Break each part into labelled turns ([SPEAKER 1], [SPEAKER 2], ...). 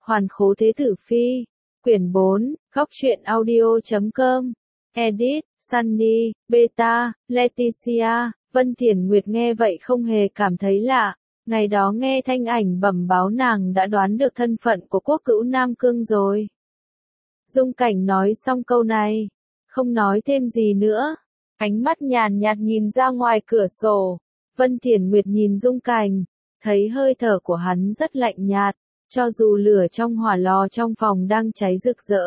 [SPEAKER 1] Hoàn khố thế tử phi. Quyển 4, góc truyện audio.com. Edit, Sunny, Beta, Leticia. Vân Thiển Nguyệt nghe vậy không hề cảm thấy lạ. Ngày đó nghe thanh ảnh bẩm báo nàng đã đoán được thân phận của quốc cữu Nam Cương rồi. Dung Cảnh nói xong câu này, không nói thêm gì nữa. Ánh mắt nhàn nhạt nhìn ra ngoài cửa sổ. Vân Thiển Nguyệt nhìn Dung Cảnh, thấy hơi thở của hắn rất lạnh nhạt, cho dù lửa trong hỏa lò trong phòng đang cháy rực rỡ.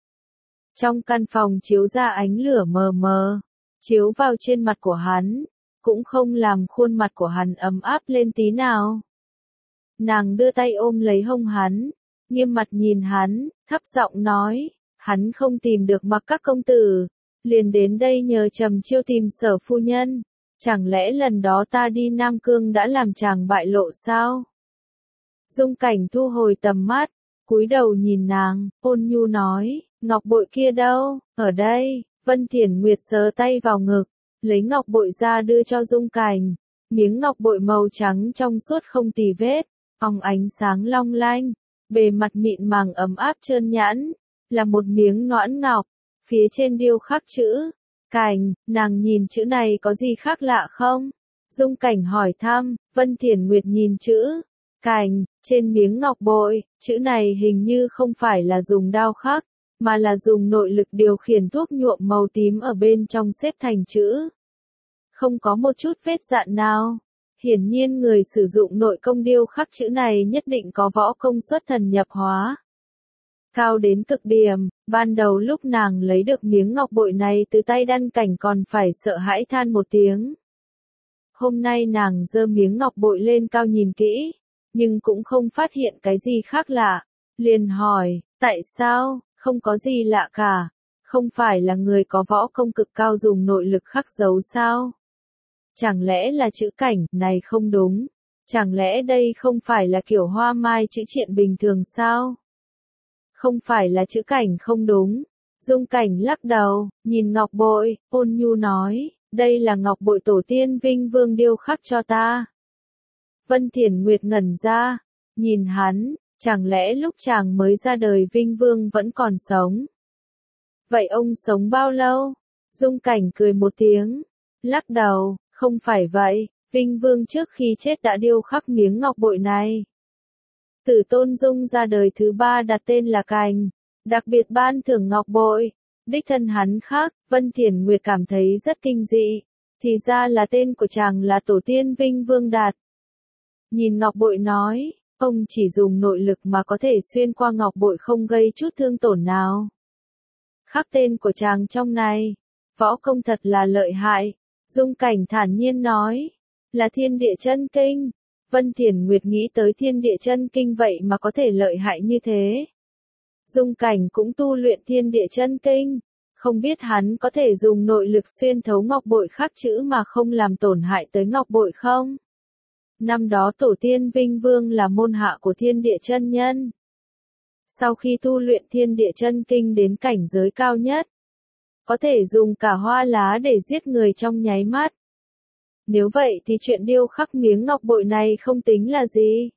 [SPEAKER 1] Trong căn phòng chiếu ra ánh lửa mờ mờ, chiếu vào trên mặt của hắn, cũng không làm khuôn mặt của hắn ấm áp lên tí nào. Nàng đưa tay ôm lấy hông hắn, nghiêm mặt nhìn hắn, thấp giọng nói, hắn không tìm được Mặc các công tử, liền đến đây nhờ Trầm Chiêu tìm Sở phu nhân, chẳng lẽ lần đó ta đi Nam Cương đã làm chàng bại lộ sao? Dung Cảnh thu hồi tầm mắt, cúi đầu nhìn nàng, ôn nhu nói, ngọc bội kia đâu, ở đây. Vân Thiển Nguyệt sờ tay vào ngực, lấy ngọc bội ra đưa cho Dung Cảnh, miếng ngọc bội màu trắng trong suốt không tì vết, óng ánh sáng long lanh, bề mặt mịn màng ấm áp trơn nhẵn, là một miếng nõn ngọc, phía trên điêu khắc chữ Cảnh. Nàng nhìn chữ này có gì khác lạ không? Dung Cảnh hỏi thăm. Vân Thiển Nguyệt nhìn chữ Cảnh trên miếng ngọc bội, chữ này hình như không phải là dùng đao khắc, mà là dùng nội lực điều khiển thuốc nhuộm màu tím ở bên trong xếp thành chữ. Không có một chút vết dạn nào. Hiển nhiên người sử dụng nội công điêu khắc chữ này nhất định có võ công xuất thần nhập hóa cao đến cực điểm. Ban đầu lúc nàng lấy được miếng ngọc bội này từ tay Đan Cảnh còn phải sợ hãi than một tiếng. Hôm nay nàng giơ miếng ngọc bội lên cao nhìn kỹ, nhưng cũng không phát hiện cái gì khác lạ. Liền hỏi, tại sao? Không có gì lạ cả. Không phải là người có võ công cực cao dùng nội lực khắc dấu sao? Chẳng lẽ là chữ Cảnh này không đúng? Chẳng lẽ đây không phải là kiểu hoa mai chữ triện bình thường sao? Không phải là chữ Cảnh không đúng. Dung Cảnh lắc đầu, nhìn ngọc bội, ôn nhu nói, đây là ngọc bội tổ tiên Vinh Vương điêu khắc cho ta. Vân Thiển Nguyệt ngẩn ra, nhìn hắn, chẳng lẽ lúc chàng mới ra đời Vinh Vương vẫn còn sống? Vậy ông sống bao lâu? Dung Cảnh cười một tiếng, lắc đầu, không phải vậy, Vinh Vương trước khi chết đã điêu khắc miếng ngọc bội này. Tử Tôn Dung ra đời thứ 3 đặt tên là Cảnh, đặc biệt ban thưởng ngọc bội, đích thân hắn khắc. Vân Thiển Nguyệt cảm thấy rất kinh dị, thì ra là tên của chàng là tổ tiên Vinh Vương đặt. Nhìn ngọc bội nói, ông chỉ dùng nội lực mà có thể xuyên qua ngọc bội không gây chút thương tổn nào. Khắc tên của chàng trong này, võ công thật là lợi hại. Dung Cảnh thản nhiên nói, là Thiên Địa Chân Kinh. Vân Thiển Nguyệt nghĩ tới Thiên Địa Chân Kinh vậy mà có thể lợi hại như thế. Dung Cảnh cũng tu luyện Thiên Địa Chân Kinh, không biết hắn có thể dùng nội lực xuyên thấu ngọc bội khắc chữ mà không làm tổn hại tới ngọc bội không? Năm đó tổ tiên Vinh Vương là môn hạ của Thiên Địa Chân Nhân. Sau khi tu luyện Thiên Địa Chân Kinh đến cảnh giới cao nhất, có thể dùng cả hoa lá để giết người trong nháy mắt. Nếu vậy thì chuyện điêu khắc miếng ngọc bội này không tính là gì.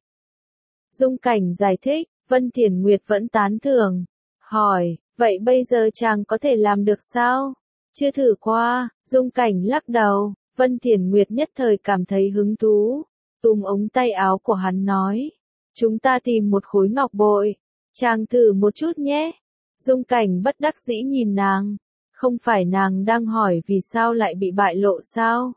[SPEAKER 1] Dung Cảnh giải thích. Vân Thiển Nguyệt vẫn tán thưởng, hỏi, vậy bây giờ chàng có thể làm được sao? Chưa thử qua. Dung Cảnh lắc đầu. Vân Thiển Nguyệt nhất thời cảm thấy hứng thú, túm ống tay áo của hắn nói, chúng ta tìm một khối ngọc bội, chàng thử một chút nhé. Dung Cảnh bất đắc dĩ nhìn nàng, không phải nàng đang hỏi vì sao lại bị bại lộ sao?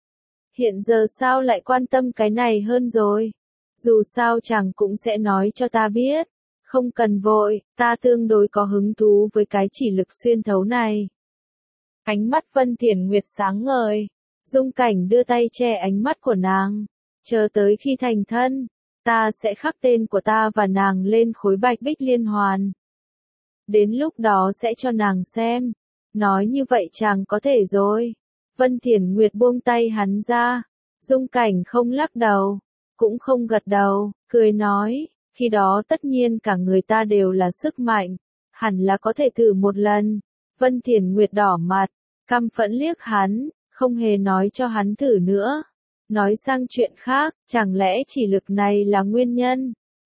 [SPEAKER 1] Hiện giờ sao lại quan tâm cái này hơn rồi? Dù sao chàng cũng sẽ nói cho ta biết. Không cần vội, ta tương đối có hứng thú với cái chỉ lực xuyên thấu này. Ánh mắt Vân Thiển Nguyệt sáng ngời. Dung Cảnh đưa tay che ánh mắt của nàng. Chờ tới khi thành thân, ta sẽ khắc tên của ta và nàng lên khối bạch bích liên hoàn. Đến lúc đó sẽ cho nàng xem. Nói như vậy chàng có thể rồi. Vân Thiển Nguyệt buông tay hắn ra. Dung Cảnh không lắc đầu, cũng không gật đầu, cười nói, khi đó tất nhiên cả người ta đều là sức mạnh, hẳn là có thể thử một lần. Vân Thiển Nguyệt đỏ mặt, căm phẫn liếc hắn, không hề nói cho hắn thử nữa. Nói sang chuyện khác, chẳng lẽ chỉ lực này là nguyên nhân?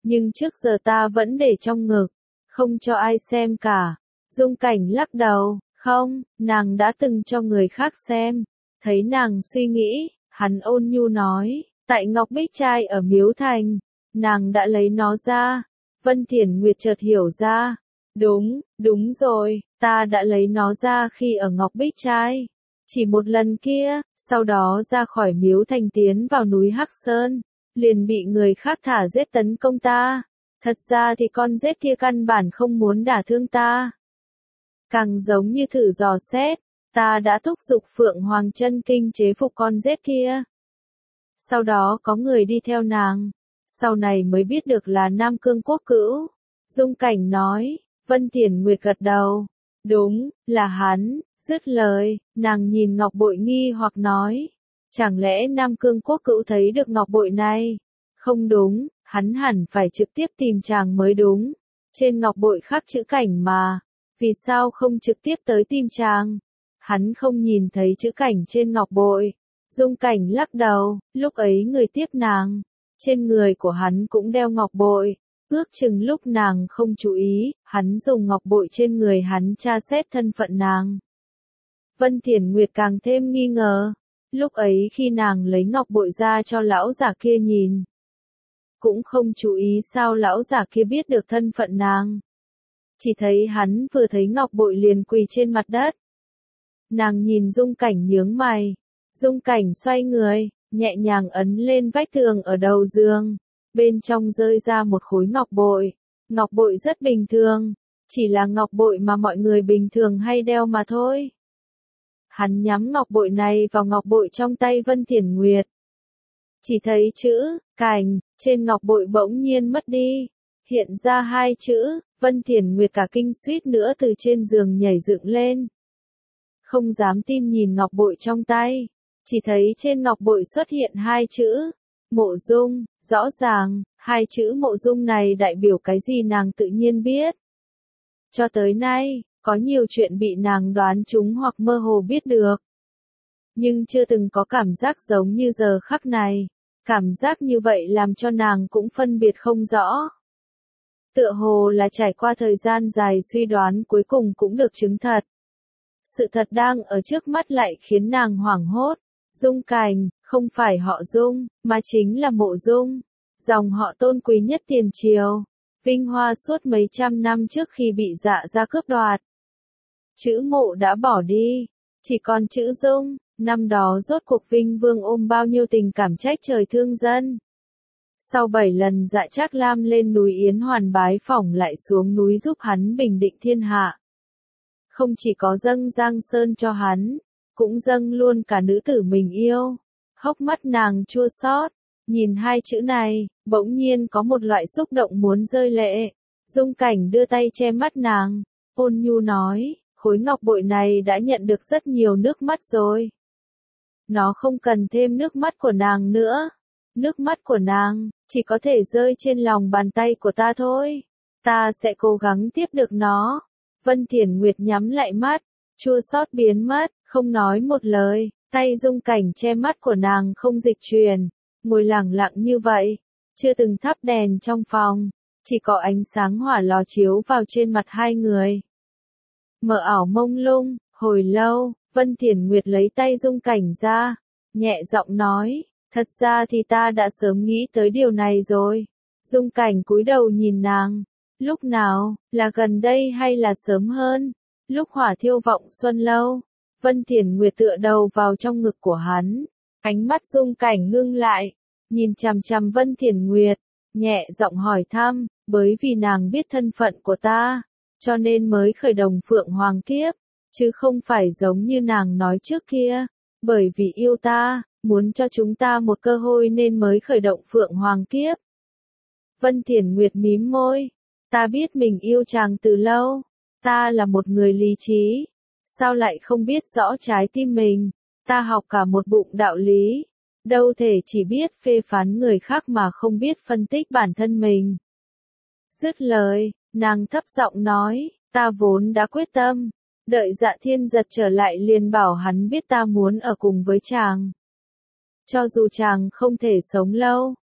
[SPEAKER 1] nhưng trước giờ ta vẫn để trong ngực, không cho ai xem cả. Dung Cảnh lắc đầu, không, nàng đã từng cho người khác xem. Thấy nàng suy nghĩ, hắn ôn nhu nói, tại Ngọc Bích Trai ở Miếu Thành, nàng đã lấy nó ra. Vân Thiển Nguyệt chợt hiểu ra, đúng rồi, ta đã lấy nó ra khi ở Ngọc Bích Trai. Chỉ một lần kia, sau đó ra khỏi Miếu Thành tiến vào núi Hắc Sơn, liền bị người khác thả giết tấn công ta. Thật ra thì con giết kia căn bản không muốn đả thương ta. Càng giống như thử dò xét, ta đã thúc giục Phượng Hoàng Chân Kinh chế phục con giết kia. Sau đó có người đi theo nàng, sau này mới biết được là Nam Cương Quốc Cữu. Dung Cảnh nói, Vân Thiển Nguyệt gật đầu, đúng, là hắn. Dứt lời, nàng nhìn ngọc bội nghi hoặc nói, chẳng lẽ Nam Cương Quốc Cữu thấy được ngọc bội này? Không đúng, hắn hẳn phải trực tiếp tìm chàng mới đúng. Trên ngọc bội khắc chữ Cảnh mà, vì sao không trực tiếp tới tìm chàng? Hắn không nhìn thấy chữ Cảnh trên ngọc bội. Dung Cảnh lắc đầu, lúc ấy người tiếp nàng, trên người của hắn cũng đeo ngọc bội. Ước chừng lúc nàng không chú ý, hắn dùng ngọc bội trên người hắn tra xét thân phận nàng. Vân Thiển Nguyệt càng thêm nghi ngờ. Lúc ấy khi nàng lấy ngọc bội ra cho lão giả kia nhìn, cũng không chú ý sao lão giả kia biết được thân phận nàng. Chỉ thấy hắn vừa thấy ngọc bội liền quỳ trên mặt đất. Nàng nhìn Dung Cảnh nhướng mày. Dung Cảnh xoay người, nhẹ nhàng ấn lên vách tường ở đầu giường. Bên trong rơi ra một khối ngọc bội. Ngọc bội rất bình thường, chỉ là ngọc bội mà mọi người bình thường hay đeo mà thôi. Hắn nhắm ngọc bội này vào ngọc bội trong tay Vân Thiển Nguyệt. Chỉ thấy chữ Cảnh trên ngọc bội bỗng nhiên mất đi, hiện ra hai chữ. Vân Thiển Nguyệt cả kinh suýt nữa từ trên giường nhảy dựng lên. Không dám tin nhìn ngọc bội trong tay, chỉ thấy trên ngọc bội xuất hiện hai chữ Mộ Dung. Rõ ràng, hai chữ Mộ Dung này đại biểu cái gì nàng tự nhiên biết. Cho tới nay, có nhiều chuyện bị nàng đoán trúng hoặc mơ hồ biết được. Nhưng chưa từng có cảm giác giống như giờ khắc này. Cảm giác như vậy làm cho nàng cũng phân biệt không rõ. Tựa hồ là trải qua thời gian dài suy đoán cuối cùng cũng được chứng thật. Sự thật đang ở trước mắt lại khiến nàng hoảng hốt. Dung Cảnh, không phải họ Dung, mà chính là Mộ Dung. Dòng họ tôn quý nhất tiền triều. Vinh hoa suốt mấy trăm năm trước khi bị Dạ gia cướp đoạt. Chữ Mộ đã bỏ đi, chỉ còn chữ Dung. Năm đó rốt cuộc Vinh Vương ôm bao nhiêu tình cảm trách trời thương dân. Sau 7 lần Dạ Trác Lam lên núi Yến Hoàn bái phỏng lại xuống núi giúp hắn bình định thiên hạ. Không chỉ có dâng Giang Sơn cho hắn, cũng dâng luôn cả nữ tử mình yêu. Hốc mắt nàng chua xót, nhìn hai chữ này, bỗng nhiên có một loại xúc động muốn rơi lệ. Dung Cảnh đưa tay che mắt nàng, ôn nhu nói, khối ngọc bội này đã nhận được rất nhiều nước mắt rồi. Nó không cần thêm nước mắt của nàng nữa. Nước mắt của nàng, chỉ có thể rơi trên lòng bàn tay của ta thôi. Ta sẽ cố gắng tiếp được nó. Vân Thiển Nguyệt nhắm lại mắt, chua xót biến mất, không nói một lời. Tay Dung Cảnh che mắt của nàng không dịch chuyển, ngồi lặng lặng như vậy. Chưa từng thắp đèn trong phòng, chỉ có ánh sáng hỏa lò chiếu vào trên mặt hai người. Mờ ảo mông lung, hồi lâu, Vân Thiển Nguyệt lấy tay Dung Cảnh ra, nhẹ giọng nói, thật ra thì ta đã sớm nghĩ tới điều này rồi. Dung Cảnh cúi đầu nhìn nàng, lúc nào, là gần đây hay là sớm hơn? Lúc hỏa thiêu vọng xuân lâu, Vân Thiển Nguyệt tựa đầu vào trong ngực của hắn, ánh mắt Dung Cảnh ngưng lại, nhìn chằm chằm Vân Thiển Nguyệt, nhẹ giọng hỏi thăm, bởi vì nàng biết thân phận của ta, cho nên mới khởi động Phượng Hoàng kiếp, chứ không phải giống như nàng nói trước kia, bởi vì yêu ta, muốn cho chúng ta một cơ hội nên mới khởi động Phượng Hoàng kiếp. Vân Thiển Nguyệt mím môi, ta biết mình yêu chàng từ lâu, ta là một người lý trí, sao lại không biết rõ trái tim mình, ta học cả một bụng đạo lý, đâu thể chỉ biết phê phán người khác mà không biết phân tích bản thân mình. Dứt lời, nàng thấp giọng nói, ta vốn đã quyết tâm, đợi Dạ Thiên Giật trở lại liền bảo hắn biết ta muốn ở cùng với chàng. Cho dù chàng không thể sống lâu,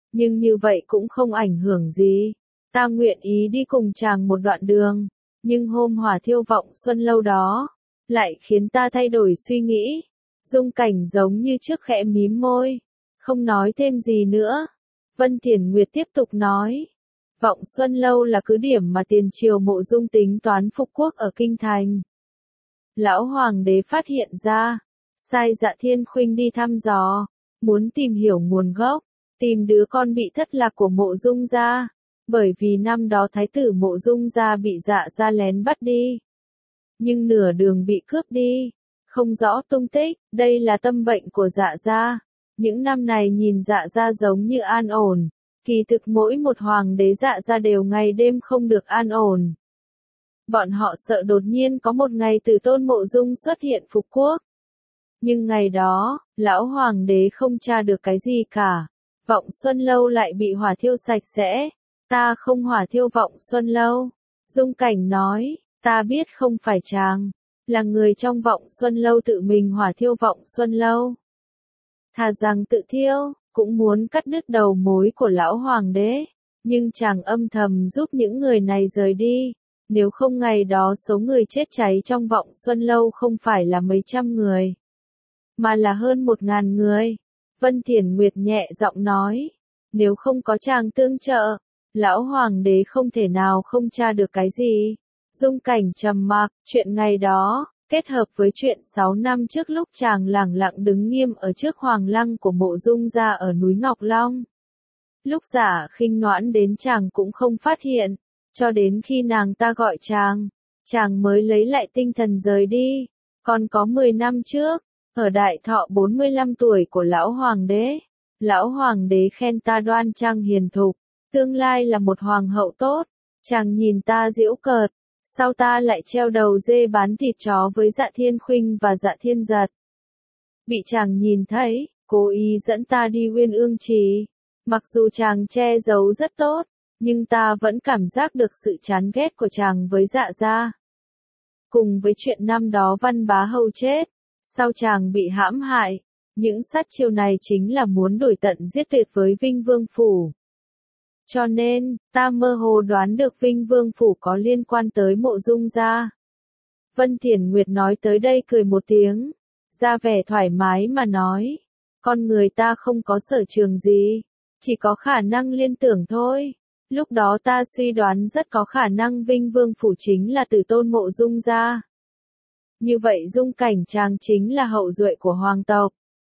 [SPEAKER 1] nhưng như vậy cũng không ảnh hưởng gì. Ta nguyện ý đi cùng chàng một đoạn đường, nhưng hôm hỏa thiêu Vọng Xuân Lâu đó, lại khiến ta thay đổi suy nghĩ. Dung Cảnh giống như trước khẽ mím môi, không nói thêm gì nữa. Vân Thiển Nguyệt tiếp tục nói, Vọng Xuân Lâu là cứ điểm mà tiền triều Mộ Dung tính toán phục quốc ở Kinh Thành. Lão Hoàng đế phát hiện ra, sai Dạ Thiên Khuynh đi thăm dò, muốn tìm hiểu nguồn gốc, tìm đứa con bị thất lạc của Mộ Dung gia, bởi vì năm đó thái tử Mộ Dung gia bị Dạ gia lén bắt đi, nhưng nửa đường bị cướp đi, không rõ tung tích. Đây là tâm bệnh của Dạ gia. Những năm này nhìn Dạ gia giống như an ổn, kỳ thực mỗi một hoàng đế Dạ gia đều ngày đêm không được an ổn. Bọn họ sợ đột nhiên có một ngày Tử Tôn Mộ Dung xuất hiện phục quốc. Nhưng ngày đó, lão hoàng đế không tra được cái gì cả. Vọng Xuân Lâu lại bị hỏa thiêu sạch sẽ. Ta không hỏa thiêu Vọng Xuân Lâu. Dung Cảnh nói, ta biết không phải chàng, là người trong Vọng Xuân Lâu tự mình hỏa thiêu Vọng Xuân Lâu. Thà rằng tự thiêu, cũng muốn cắt đứt đầu mối của lão hoàng đế. Nhưng chàng âm thầm giúp những người này rời đi. Nếu không ngày đó số người chết cháy trong Vọng Xuân Lâu không phải là mấy trăm người, mà là hơn 1000 người. Vân Thiển Nguyệt nhẹ giọng nói, nếu không có chàng tương trợ, lão hoàng đế không thể nào không tra được cái gì. Dung Cảnh trầm mặc, chuyện ngày đó, kết hợp với chuyện 6 năm trước lúc chàng lẳng lặng đứng nghiêm ở trước hoàng lăng của Mộ Dung gia ở núi Ngọc Long. Lúc Dạ Khinh Noãn đến chàng cũng không phát hiện, cho đến khi nàng ta gọi chàng mới lấy lại tinh thần rời đi. Còn có 10 năm trước, ở đại thọ 45 tuổi của lão hoàng đế khen ta đoan trang hiền thục, tương lai là một hoàng hậu tốt. Chàng nhìn ta giễu cợt, sau ta lại treo đầu dê bán thịt chó với Dạ Thiên Khuynh và Dạ Thiên Giật. Bị chàng nhìn thấy, cố ý dẫn ta đi Uyên Ương Trì. Mặc dù chàng che giấu rất tốt, nhưng ta vẫn cảm giác được sự chán ghét của chàng với Dạ gia. Cùng với chuyện năm đó Văn Bá Hầu chết, sau chàng bị hãm hại, những sát chiêu này chính là muốn đuổi tận giết tuyệt với Vinh Vương Phủ. Cho nên, ta mơ hồ đoán được Vinh Vương Phủ có liên quan tới Mộ Dung gia. Vân Thiển Nguyệt nói tới đây cười một tiếng, ra vẻ thoải mái mà nói, con người ta không có sở trường gì, chỉ có khả năng liên tưởng thôi. Lúc đó ta suy đoán rất có khả năng Vinh Vương Phủ chính là Tử Tôn Mộ Dung gia. Như vậy Dung Cảnh chàng chính là hậu duệ của hoàng tộc.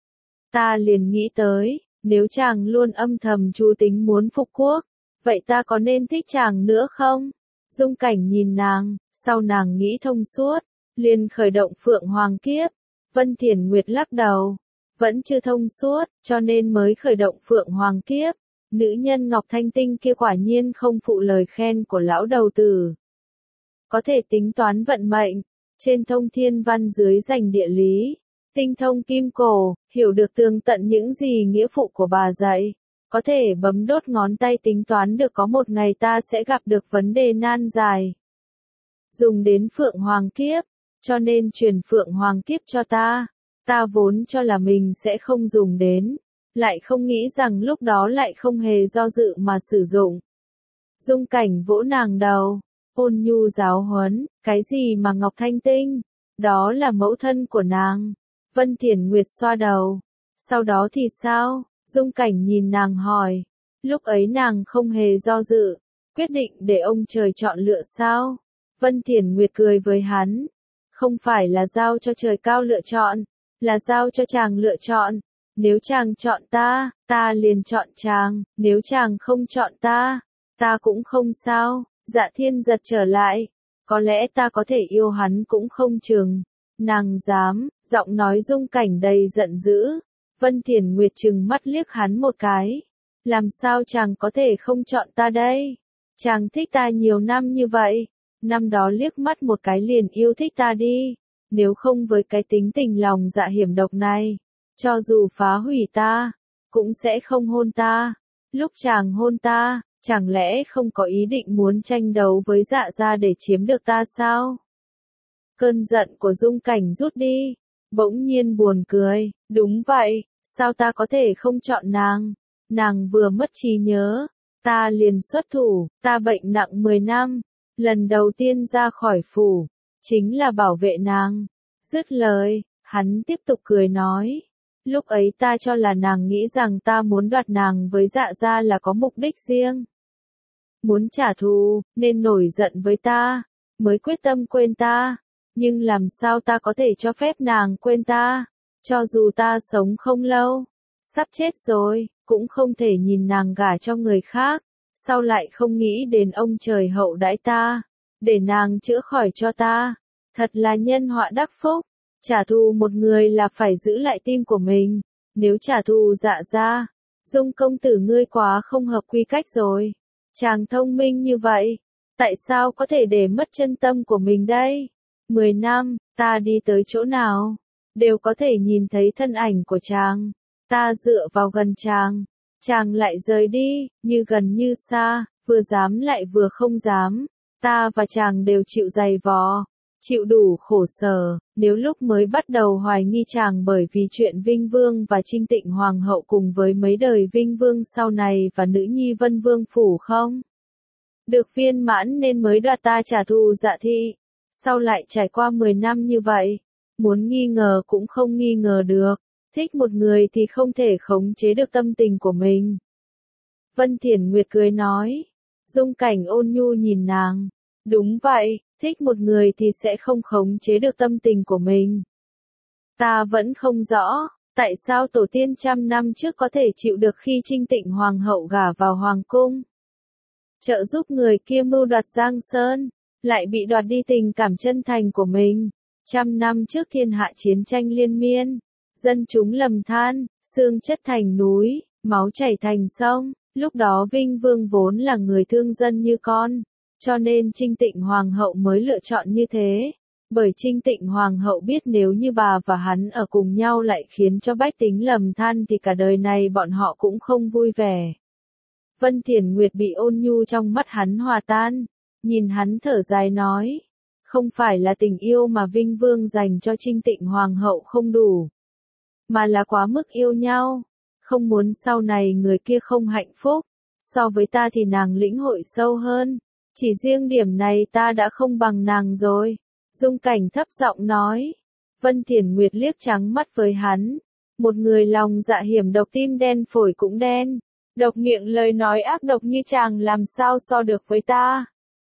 [SPEAKER 1] Ta liền nghĩ tới, nếu chàng luôn âm thầm chú tính muốn phục quốc, vậy ta có nên thích chàng nữa không? Dung Cảnh nhìn nàng, sau nàng nghĩ thông suốt, liền khởi động Phượng Hoàng Kiếp. Vân Thiển Nguyệt lắc đầu, vẫn chưa thông suốt, cho nên mới khởi động Phượng Hoàng Kiếp. Nữ nhân Ngọc Thanh Tinh kia quả nhiên không phụ lời khen của lão đầu tử. Có thể tính toán vận mệnh, trên thông thiên văn dưới rành địa lý, tinh thông kim cổ, hiểu được tường tận những gì nghĩa phụ của bà dạy. Có thể bấm đốt ngón tay tính toán được có một ngày ta sẽ gặp được vấn đề nan giải. Dùng đến Phượng Hoàng Kiếp, cho nên truyền Phượng Hoàng Kiếp cho ta. Ta vốn cho là mình sẽ không dùng đến, lại không nghĩ rằng lúc đó lại không hề do dự mà sử dụng. Dung Cảnh vỗ nàng đầu, ôn nhu giáo huấn, cái gì mà Ngọc Thanh Tinh, đó là mẫu thân của nàng. Vân Thiển Nguyệt xoa đầu, sau đó thì sao? Dung Cảnh nhìn nàng hỏi, lúc ấy nàng không hề do dự, quyết định để ông trời chọn lựa sao? Vân Thiển Nguyệt cười với hắn, không phải là giao cho trời cao lựa chọn, là giao cho chàng lựa chọn. Nếu chàng chọn ta, ta liền chọn chàng, nếu chàng không chọn ta, ta cũng không sao. Dạ Thiên Giật trở lại, có lẽ ta có thể yêu hắn cũng không chừng. Nàng dám, giọng nói Dung Cảnh đầy giận dữ. Vân Thiển Nguyệt trừng mắt liếc hắn một cái. Làm sao chàng có thể không chọn ta đây? Chàng thích ta nhiều năm như vậy, năm đó liếc mắt một cái liền yêu thích ta đi. Nếu không với cái tính tình lòng dạ hiểm độc này, cho dù phá hủy ta, cũng sẽ không hôn ta. Lúc chàng hôn ta, chẳng lẽ không có ý định muốn tranh đấu với Dạ gia để chiếm được ta sao? Cơn giận của Dung Cảnh rút đi, bỗng nhiên buồn cười, đúng vậy, sao ta có thể không chọn nàng? nàng vừa mất trí nhớ, ta liền xuất thủ, ta bệnh nặng 10 năm, lần đầu tiên ra khỏi phủ, chính là bảo vệ nàng. Dứt lời, hắn tiếp tục cười nói, lúc ấy ta cho là nàng nghĩ rằng ta muốn đoạt nàng với Dạ gia là có mục đích riêng. Muốn trả thù, nên nổi giận với ta, mới quyết tâm quên ta. Nhưng làm sao ta có thể cho phép nàng quên ta, cho dù ta sống không lâu, sắp chết rồi, cũng không thể nhìn nàng gả cho người khác, sau lại không nghĩ đến ông trời hậu đãi ta, để nàng chữa khỏi cho ta, thật là nhân họa đắc phúc. Trả thù một người là phải giữ lại tim của mình, nếu trả thù Dạ gia, Dung công tử ngươi quá không hợp quy cách rồi. Chàng thông minh như vậy, tại sao có thể để mất chân tâm của mình đây? 10 năm, ta đi tới chỗ nào, đều có thể nhìn thấy thân ảnh của chàng. Ta dựa vào gần chàng, chàng lại rời đi, như gần như xa, vừa dám lại vừa không dám. Ta và chàng đều chịu dày vò, chịu đủ khổ sở, nếu lúc mới bắt đầu hoài nghi chàng bởi vì chuyện Vinh Vương và Trinh Tịnh Hoàng hậu cùng với mấy đời Vinh Vương sau này và nữ nhi Vân Vương phủ không được viên mãn nên mới đoạt ta trả thù Dạ thị. Sau lại trải qua 10 năm như vậy, muốn nghi ngờ cũng không nghi ngờ được, thích một người thì không thể khống chế được tâm tình của mình. Vân Thiển Nguyệt cười nói, Dung Cảnh ôn nhu nhìn nàng, đúng vậy, thích một người thì sẽ không khống chế được tâm tình của mình. Ta vẫn không rõ, tại sao tổ tiên trăm năm trước có thể chịu được khi Trinh Tịnh Hoàng hậu gả vào Hoàng cung. Trợ giúp người kia mưu đoạt Giang Sơn, lại bị đoạt đi tình cảm chân thành của mình. Trăm năm trước thiên hạ chiến tranh liên miên, dân chúng lầm than, xương chất thành núi, máu chảy thành sông, lúc đó Vinh Vương vốn là người thương dân như con, cho nên Trinh Tịnh Hoàng hậu mới lựa chọn như thế. Bởi Trinh Tịnh Hoàng hậu biết nếu như bà và hắn ở cùng nhau lại khiến cho bách tính lầm than thì cả đời này bọn họ cũng không vui vẻ. Vân Thiển Nguyệt bị ôn nhu trong mắt hắn hòa tan, nhìn hắn thở dài nói, không phải là tình yêu mà Vinh Vương dành cho Trinh Tịnh Hoàng hậu không đủ, mà là quá mức yêu nhau, không muốn sau này người kia không hạnh phúc, so với ta thì nàng lĩnh hội sâu hơn, chỉ riêng điểm này ta đã không bằng nàng rồi. Dung Cảnh thấp giọng nói, Vân Thiển Nguyệt liếc trắng mắt với hắn, một người lòng dạ hiểm độc tim đen phổi cũng đen. Độc miệng lời nói ác độc như chàng làm sao so được với ta.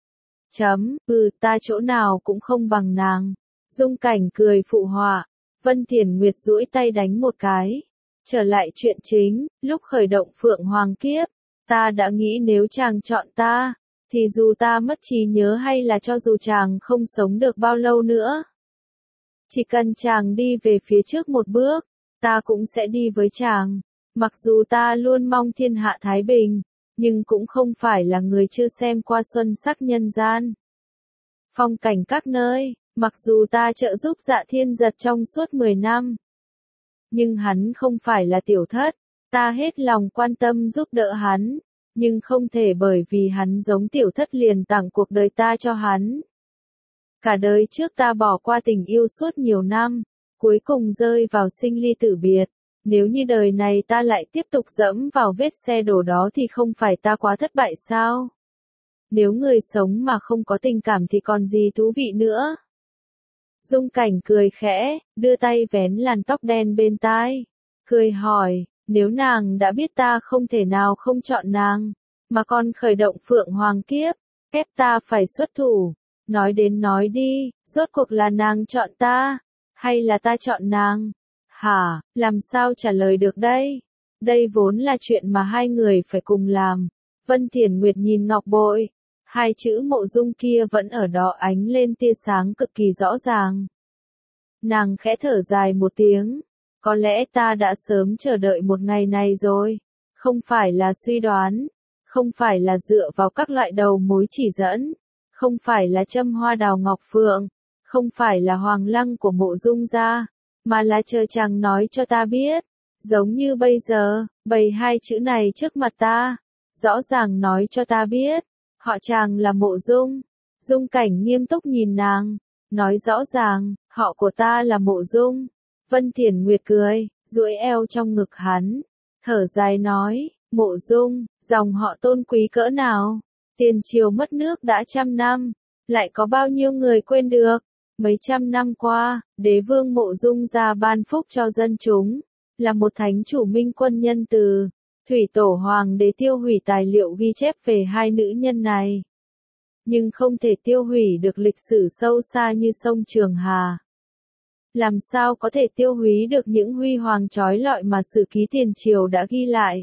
[SPEAKER 1] Ta chỗ nào cũng không bằng nàng. Dung Cảnh cười phụ họa. Vân Thiển Nguyệt duỗi tay đánh một cái. Trở lại chuyện chính, lúc khởi động Phượng Hoàng kiếp, ta đã nghĩ nếu chàng chọn ta, thì dù ta mất trí nhớ hay là cho dù chàng không sống được bao lâu nữa, chỉ cần chàng đi về phía trước một bước, ta cũng sẽ đi với chàng. Mặc dù ta luôn mong thiên hạ thái bình, nhưng cũng không phải là người chưa xem qua xuân sắc nhân gian. Phong cảnh các nơi, mặc dù ta trợ giúp Dạ Thiên Giật trong suốt 10 năm, nhưng hắn không phải là tiểu thất, ta hết lòng quan tâm giúp đỡ hắn, nhưng không thể bởi vì hắn giống tiểu thất liền tặng cuộc đời ta cho hắn. Cả đời trước ta bỏ qua tình yêu suốt nhiều năm, cuối cùng rơi vào sinh ly tử biệt. Nếu như đời này ta lại tiếp tục dẫm vào vết xe đổ đó thì không phải ta quá thất bại sao? Nếu người sống mà không có tình cảm thì còn gì thú vị nữa? Dung Cảnh cười khẽ, đưa tay vén làn tóc đen bên tai, cười hỏi, nếu nàng đã biết ta không thể nào không chọn nàng, mà còn khởi động Phượng Hoàng kiếp, ép ta phải xuất thủ, nói đến nói đi, rốt cuộc là nàng chọn ta, hay là ta chọn nàng? Hả, làm sao trả lời được đây? Đây vốn là chuyện mà hai người phải cùng làm. Vân Thiển Nguyệt nhìn ngọc bội, hai chữ Mộ Dung kia vẫn ở đó ánh lên tia sáng cực kỳ rõ ràng. Nàng khẽ thở dài một tiếng, có lẽ ta đã sớm chờ đợi một ngày này rồi, không phải là suy đoán, không phải là dựa vào các loại đầu mối chỉ dẫn, không phải là châm hoa đào ngọc phượng, không phải là hoàng lăng của Mộ Dung gia, mà là chờ chàng nói cho ta biết, giống như bây giờ, bày hai chữ này trước mặt ta, rõ ràng nói cho ta biết, họ chàng là Mộ Dung. Dung Cảnh nghiêm túc nhìn nàng, nói rõ ràng, họ của ta là Mộ Dung. Vân Thiển Nguyệt cười, duỗi eo trong ngực hắn, thở dài nói, Mộ Dung, dòng họ tôn quý cỡ nào? Tiền triều mất nước đã trăm năm, lại có bao nhiêu người quên được? Mấy trăm năm qua, đế vương Mộ Dung ra ban phúc cho dân chúng, là một thánh chủ minh quân nhân từ. Thủy tổ hoàng đế tiêu hủy tài liệu ghi chép về hai nữ nhân này. Nhưng không thể tiêu hủy được lịch sử sâu xa như sông Trường Hà. Làm sao có thể tiêu hủy được những huy hoàng chói lọi mà sử ký tiền triều đã ghi lại.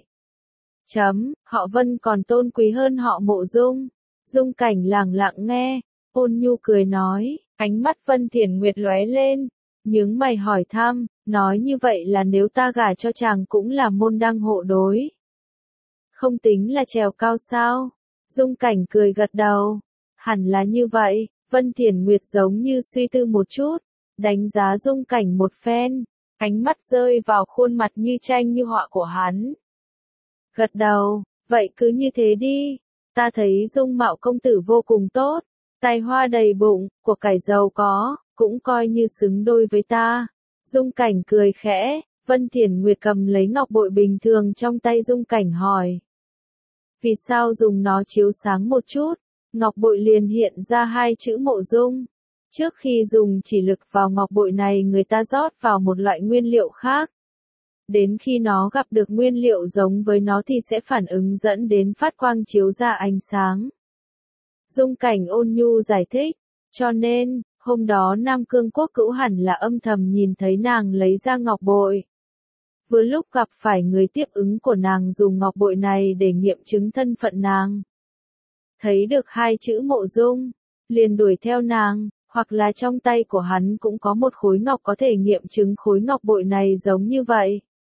[SPEAKER 1] Họ Vân còn tôn quý hơn họ Mộ Dung. Dung Cảnh lẳng lặng nghe, ôn nhu cười nói, ánh mắt Vân Thiển Nguyệt lóe lên, nhướng mày hỏi thăm, nói như vậy là nếu ta gả cho chàng cũng là môn đăng hộ đối. Không tính là trèo cao sao? Dung Cảnh cười gật đầu, hẳn là như vậy. Vân Thiển Nguyệt giống như suy tư một chút, đánh giá Dung Cảnh một phen, ánh mắt rơi vào khuôn mặt như tranh như họa của hắn. Gật đầu, vậy cứ như thế đi, ta thấy dung mạo công tử vô cùng tốt, tài hoa đầy bụng, của cải giàu có, cũng coi như xứng đôi với ta. Dung Cảnh cười khẽ, Vân Thiển Nguyệt cầm lấy ngọc bội bình thường trong tay Dung Cảnh hỏi. Vì sao dùng nó chiếu sáng một chút, ngọc bội liền hiện ra hai chữ Mộ Dung. Trước khi dùng chỉ lực vào ngọc bội này người ta rót vào một loại nguyên liệu khác. Đến khi nó gặp được nguyên liệu giống với nó thì sẽ phản ứng dẫn đến phát quang chiếu ra ánh sáng. Dung Cảnh ôn nhu giải thích, cho nên, hôm đó Nam Cương Quốc Cữu hẳn là âm thầm nhìn thấy nàng lấy ra ngọc bội. Vừa lúc gặp phải người tiếp ứng của nàng dùng ngọc bội này để nghiệm chứng thân phận nàng. Thấy được hai chữ Mộ Dung, liền đuổi theo nàng, hoặc là trong tay của hắn cũng có một khối ngọc có thể nghiệm chứng khối ngọc bội này giống như vậy.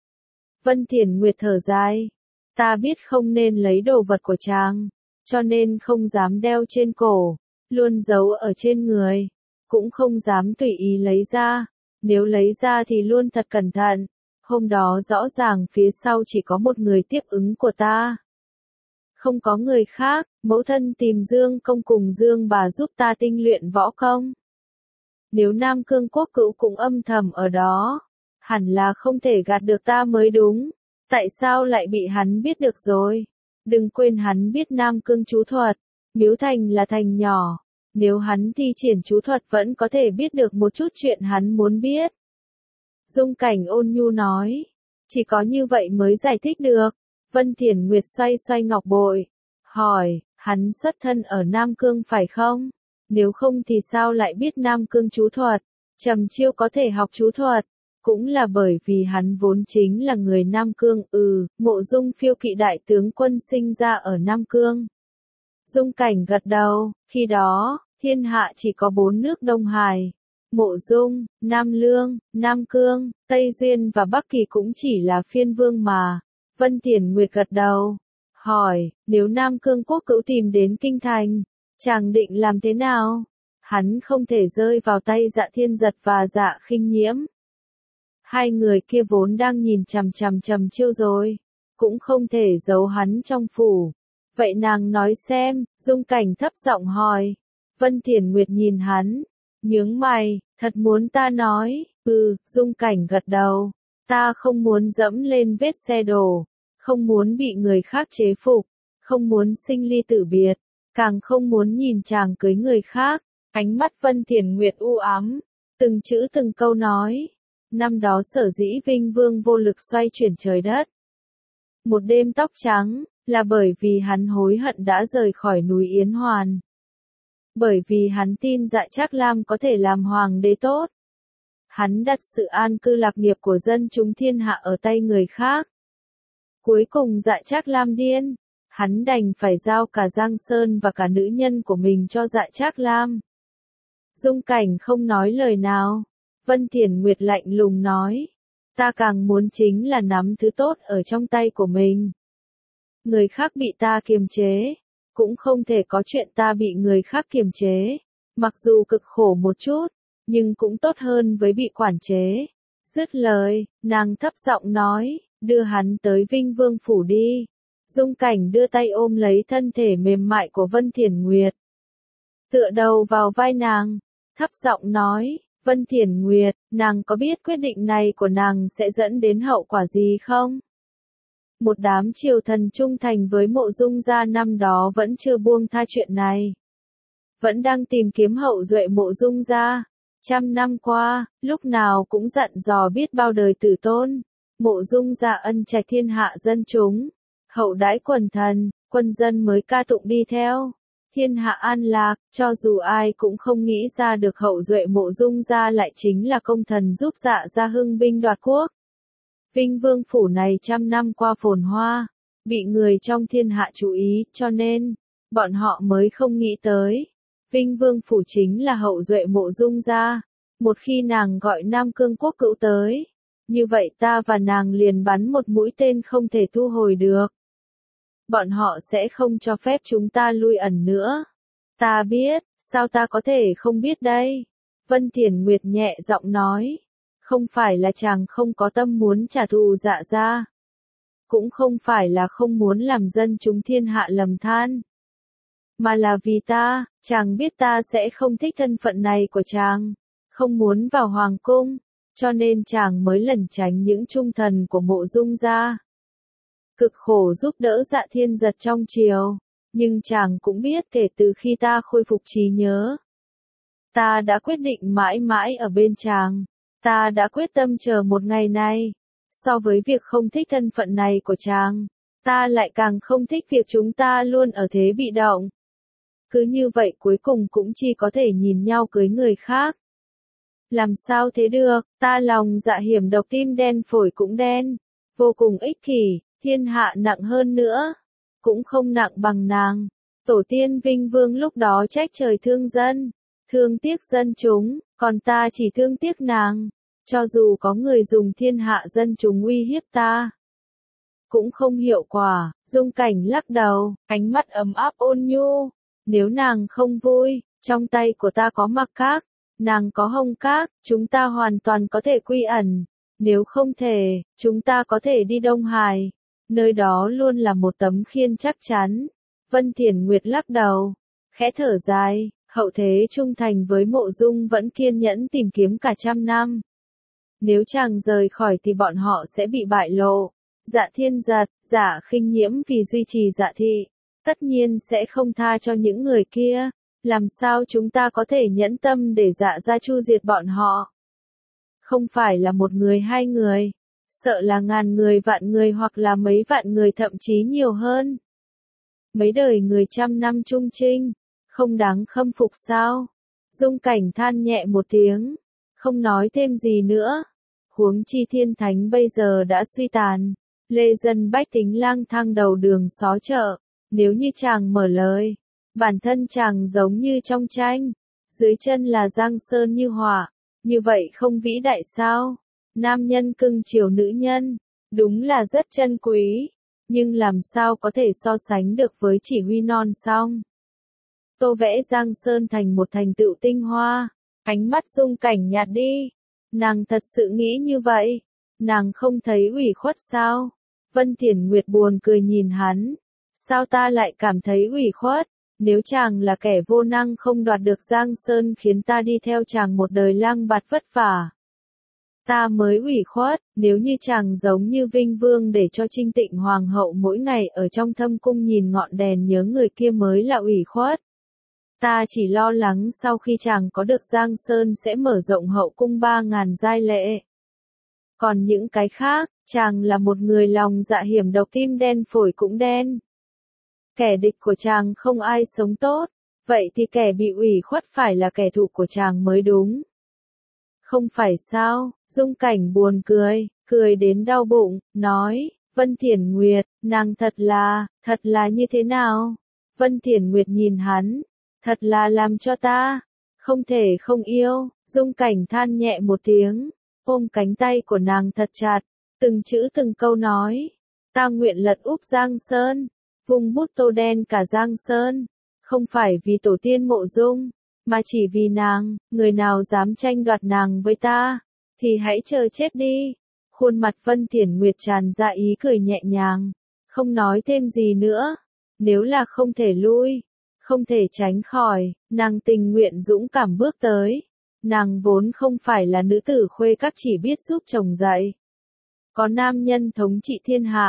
[SPEAKER 1] Vân Thiển Nguyệt thở dài, ta biết không nên lấy đồ vật của chàng, cho nên không dám đeo trên cổ, luôn giấu ở trên người, cũng không dám tùy ý lấy ra, nếu lấy ra thì luôn thật cẩn thận. Hôm đó rõ ràng phía sau chỉ có một người tiếp ứng của ta. Không có người khác, mẫu thân tìm Dương Công cùng Dương bà giúp ta tinh luyện võ công. Nếu Nam Cương Quốc Cữu cũng âm thầm ở đó, hẳn là không thể gạt được ta mới đúng. Tại sao lại bị hắn biết được rồi? Đừng quên hắn biết Nam Cương chú thuật, Miếu Thành là thành nhỏ. Nếu hắn thi triển chú thuật vẫn có thể biết được một chút chuyện hắn muốn biết. Dung Cảnh ôn nhu nói, chỉ có như vậy mới giải thích được. Vân Thiển Nguyệt xoay xoay ngọc bội, hỏi, hắn xuất thân ở Nam Cương phải không? Nếu không thì sao lại biết Nam Cương chú thuật? Trầm Chiêu có thể học chú thuật, cũng là bởi vì hắn vốn chính là người Nam Cương. Mộ Dung Phiêu Kỵ đại tướng quân sinh ra ở Nam Cương. Dung Cảnh gật đầu, khi đó, thiên hạ chỉ có 4 nước Đông Hải. Mộ Dung, Nam Lương, Nam Cương, Tây Duyên và Bắc Kỳ cũng chỉ là phiên vương mà. Vân Thiển Nguyệt gật đầu, hỏi, nếu Nam Cương Quốc Cữu tìm đến Kinh Thành, chàng định làm thế nào? Hắn không thể rơi vào tay Dạ Thiên Giật và Dạ Khinh Nhiễm. Hai người kia vốn đang nhìn chằm chằm Trầm Chiêu rồi, cũng không thể giấu hắn trong phủ. Vậy nàng nói xem, Dung Cảnh thấp giọng hỏi. Vân Thiển Nguyệt nhìn hắn, nhướng mày, thật muốn ta nói, Dung Cảnh gật đầu. Ta không muốn dẫm lên vết xe đổ, không muốn bị người khác chế phục, không muốn sinh ly tử biệt, càng không muốn nhìn chàng cưới người khác. Ánh mắt Vân Thiển Nguyệt u ám, từng chữ từng câu nói. Năm đó sở dĩ Vinh Vương vô lực xoay chuyển trời đất. Một đêm tóc trắng, là bởi vì hắn hối hận đã rời khỏi núi Yến Hoàn. Bởi vì hắn tin Dạ Trác Lam có thể làm hoàng đế tốt. Hắn đặt sự an cư lạc nghiệp của dân chúng thiên hạ ở tay người khác. Cuối cùng Dạ Trác Lam điên, hắn đành phải giao cả Giang Sơn và cả nữ nhân của mình cho Dạ Trác Lam. Dung Cảnh không nói lời nào. Vân Thiển Nguyệt lạnh lùng nói, ta càng muốn chính là nắm thứ tốt ở trong tay của mình. Người khác bị ta kiềm chế, cũng không thể có chuyện ta bị người khác kiềm chế. Mặc dù cực khổ một chút, nhưng cũng tốt hơn với bị quản chế. Dứt lời, nàng thấp giọng nói, đưa hắn tới Vinh Vương phủ đi. Dung Cảnh đưa tay ôm lấy thân thể mềm mại của Vân Thiển Nguyệt. Tựa đầu vào vai nàng, thấp giọng nói, Vân Thiển Nguyệt, nàng có biết quyết định này của nàng sẽ dẫn đến hậu quả gì không? Một đám triều thần trung thành với Mộ Dung gia năm đó vẫn chưa buông tha chuyện này. Vẫn đang tìm kiếm hậu duệ Mộ Dung gia. 100 năm qua, lúc nào cũng dặn dò biết bao đời tử tôn. Mộ Dung gia ân trạch thiên hạ dân chúng. Hậu đãi quần thần, quân dân mới ca tụng đi theo. Thiên hạ an lạc, cho dù ai cũng không nghĩ ra được hậu duệ Mộ Dung gia lại chính là công thần giúp Dạ gia hưng binh đoạt quốc. Vinh Vương phủ này 100 năm qua phồn hoa, bị người trong thiên hạ chú ý, cho nên, bọn họ mới không nghĩ tới. Vinh Vương phủ chính là hậu duệ Mộ Dung gia. Một khi nàng gọi Nam Cương quốc cữu tới, như vậy ta và nàng liền bắn một mũi tên không thể thu hồi được. Bọn họ sẽ không cho phép chúng ta lui ẩn nữa. Ta biết, sao ta có thể không biết đây? Vân Thiển Nguyệt nhẹ giọng nói. Không phải là chàng không có tâm muốn trả thù Dạ gia. Cũng không phải là không muốn làm dân chúng thiên hạ lầm than. Mà là vì ta, chàng biết ta sẽ không thích thân phận này của chàng. Không muốn vào hoàng cung, cho nên chàng mới lẩn tránh những trung thần của Mộ Dung gia. Cực khổ giúp đỡ Dạ Thiên Giật trong triều, nhưng chàng cũng biết kể từ khi ta khôi phục trí nhớ. Ta đã quyết định mãi mãi ở bên chàng, ta đã quyết tâm chờ một ngày này. So với việc không thích thân phận này của chàng, ta lại càng không thích việc chúng ta luôn ở thế bị động. Cứ như vậy cuối cùng cũng chỉ có thể nhìn nhau cưới người khác. Làm sao thế được, ta lòng dạ hiểm độc tim đen phổi cũng đen, vô cùng ích kỷ, thiên hạ nặng hơn nữa, cũng không nặng bằng nàng. Tổ tiên Vinh Vương lúc đó trách trời thương dân, thương tiếc dân chúng, còn ta chỉ thương tiếc nàng. Cho dù có người dùng thiên hạ dân chúng uy hiếp ta, cũng không hiệu quả. Dung Cảnh lắc đầu, ánh mắt ấm áp ôn nhu. Nếu nàng không vui, trong tay của ta có Mặc Các, nàng có Hồng Các, chúng ta hoàn toàn có thể quy ẩn. Nếu không thể, chúng ta có thể đi Đông Hải. Nơi đó luôn là một tấm khiên chắc chắn. Vân Thiển Nguyệt lắc đầu, khẽ thở dài, hậu thế trung thành với Mộ Dung vẫn kiên nhẫn tìm kiếm cả 100 năm. Nếu chàng rời khỏi thì bọn họ sẽ bị bại lộ. Dạ Thiên Giật, Dạ Khinh Nhiễm vì duy trì Dạ thị, tất nhiên sẽ không tha cho những người kia. Làm sao chúng ta có thể nhẫn tâm để Dạ gia chu diệt bọn họ? Không phải là một người hai người, sợ là ngàn người vạn người hoặc là mấy vạn người thậm chí nhiều hơn. Mấy đời người 100 năm trung trinh, không đáng khâm phục sao? Dung Cảnh than nhẹ một tiếng, không nói thêm gì nữa. Huống chi thiên thánh bây giờ đã suy tàn, lê dân bách tính lang thang đầu đường xó chợ. Nếu như chàng mở lời, bản thân chàng giống như trong tranh, dưới chân là giang sơn như họa, như vậy không vĩ đại sao? Nam nhân cưng chiều nữ nhân, đúng là rất chân quý, nhưng làm sao có thể so sánh được với chỉ huy non song. Tô vẽ giang sơn thành một thành tựu tinh hoa, ánh mắt Dung Cảnh nhạt đi. Nàng thật sự nghĩ như vậy, nàng không thấy ủy khuất sao? Vân Thiển Nguyệt buồn cười nhìn hắn, sao ta lại cảm thấy ủy khuất? Nếu chàng là kẻ vô năng không đoạt được giang sơn khiến ta đi theo chàng một đời lang bạt vất vả, ta mới ủy khuất. Nếu như chàng giống như Vinh Vương để cho Trinh Tịnh Hoàng hậu mỗi ngày ở trong thâm cung nhìn ngọn đèn nhớ người kia mới là ủy khuất. Ta chỉ lo lắng sau khi chàng có được giang sơn sẽ mở rộng hậu cung 3.000 giai lệ. Còn những cái khác, chàng là một người lòng dạ hiểm độc tim đen phổi cũng đen. Kẻ địch của chàng không ai sống tốt, vậy thì kẻ bị ủy khuất phải là kẻ thù của chàng mới đúng. Không phải sao? Dung Cảnh buồn cười, cười đến đau bụng, nói, Vân Thiển Nguyệt, nàng thật là như thế nào? Vân Thiển Nguyệt nhìn hắn, thật là làm cho ta không thể không yêu. Dung Cảnh than nhẹ một tiếng, ôm cánh tay của nàng thật chặt, từng chữ từng câu nói, ta nguyện lật úp Giang Sơn, vung bút tô đen cả Giang Sơn, không phải vì tổ tiên Mộ Dung, mà chỉ vì nàng. Người nào dám tranh đoạt nàng với ta, thì hãy chờ chết đi. Khuôn mặt Vân Thiển Nguyệt tràn ra ý cười nhẹ nhàng, không nói thêm gì nữa. Nếu là không thể lui, không thể tránh khỏi, nàng tình nguyện dũng cảm bước tới. Nàng vốn không phải là nữ tử khuê các chỉ biết giúp chồng dạy. Có nam nhân thống trị thiên hạ,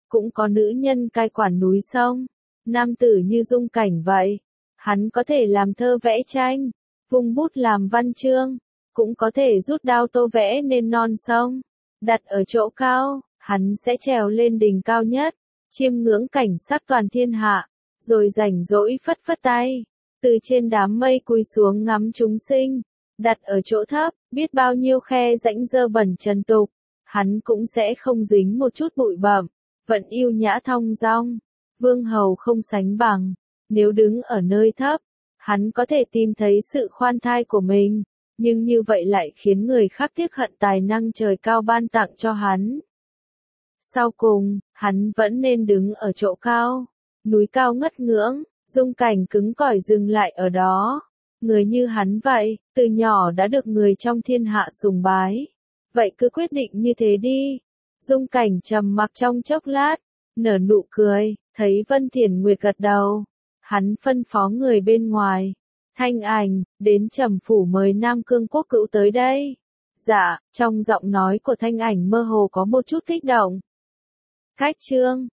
[SPEAKER 1] cũng có nữ nhân cai quản núi sông. Nam tử như Dung Cảnh vậy, hắn có thể làm thơ vẽ tranh, vung bút làm văn chương, cũng có thể rút đao tô vẽ nên non sông. Đặt ở chỗ cao, hắn sẽ trèo lên đỉnh cao nhất, chiêm ngưỡng cảnh sắc toàn thiên hạ, rồi rảnh rỗi phất phất tay, từ trên đám mây cúi xuống ngắm chúng sinh. Đặt ở chỗ thấp, biết bao nhiêu khe rãnh dơ bẩn trần tục, hắn cũng sẽ không dính một chút bụi bặm, vẫn yêu nhã thong dong. Vương hầu không sánh bằng, nếu đứng ở nơi thấp, hắn có thể tìm thấy sự khoan thai của mình, nhưng như vậy lại khiến người khác tiếc hận tài năng trời cao ban tặng cho hắn. Sau cùng, hắn vẫn nên đứng ở chỗ cao, núi cao ngất ngưỡng. Dung Cảnh cứng cỏi dừng lại ở đó. Người như hắn vậy, từ nhỏ đã được người trong thiên hạ sùng bái. Vậy cứ quyết định như thế đi. Dung Cảnh trầm mặc trong chốc lát, nở nụ cười, thấy Vân Thiển Nguyệt gật đầu. Hắn phân phó người bên ngoài. Thanh Ảnh, đến Trầm phủ mời Nam Cương Quốc Cữu tới đây. Dạ, trong giọng nói của Thanh Ảnh mơ hồ có một chút kích động. Cách chương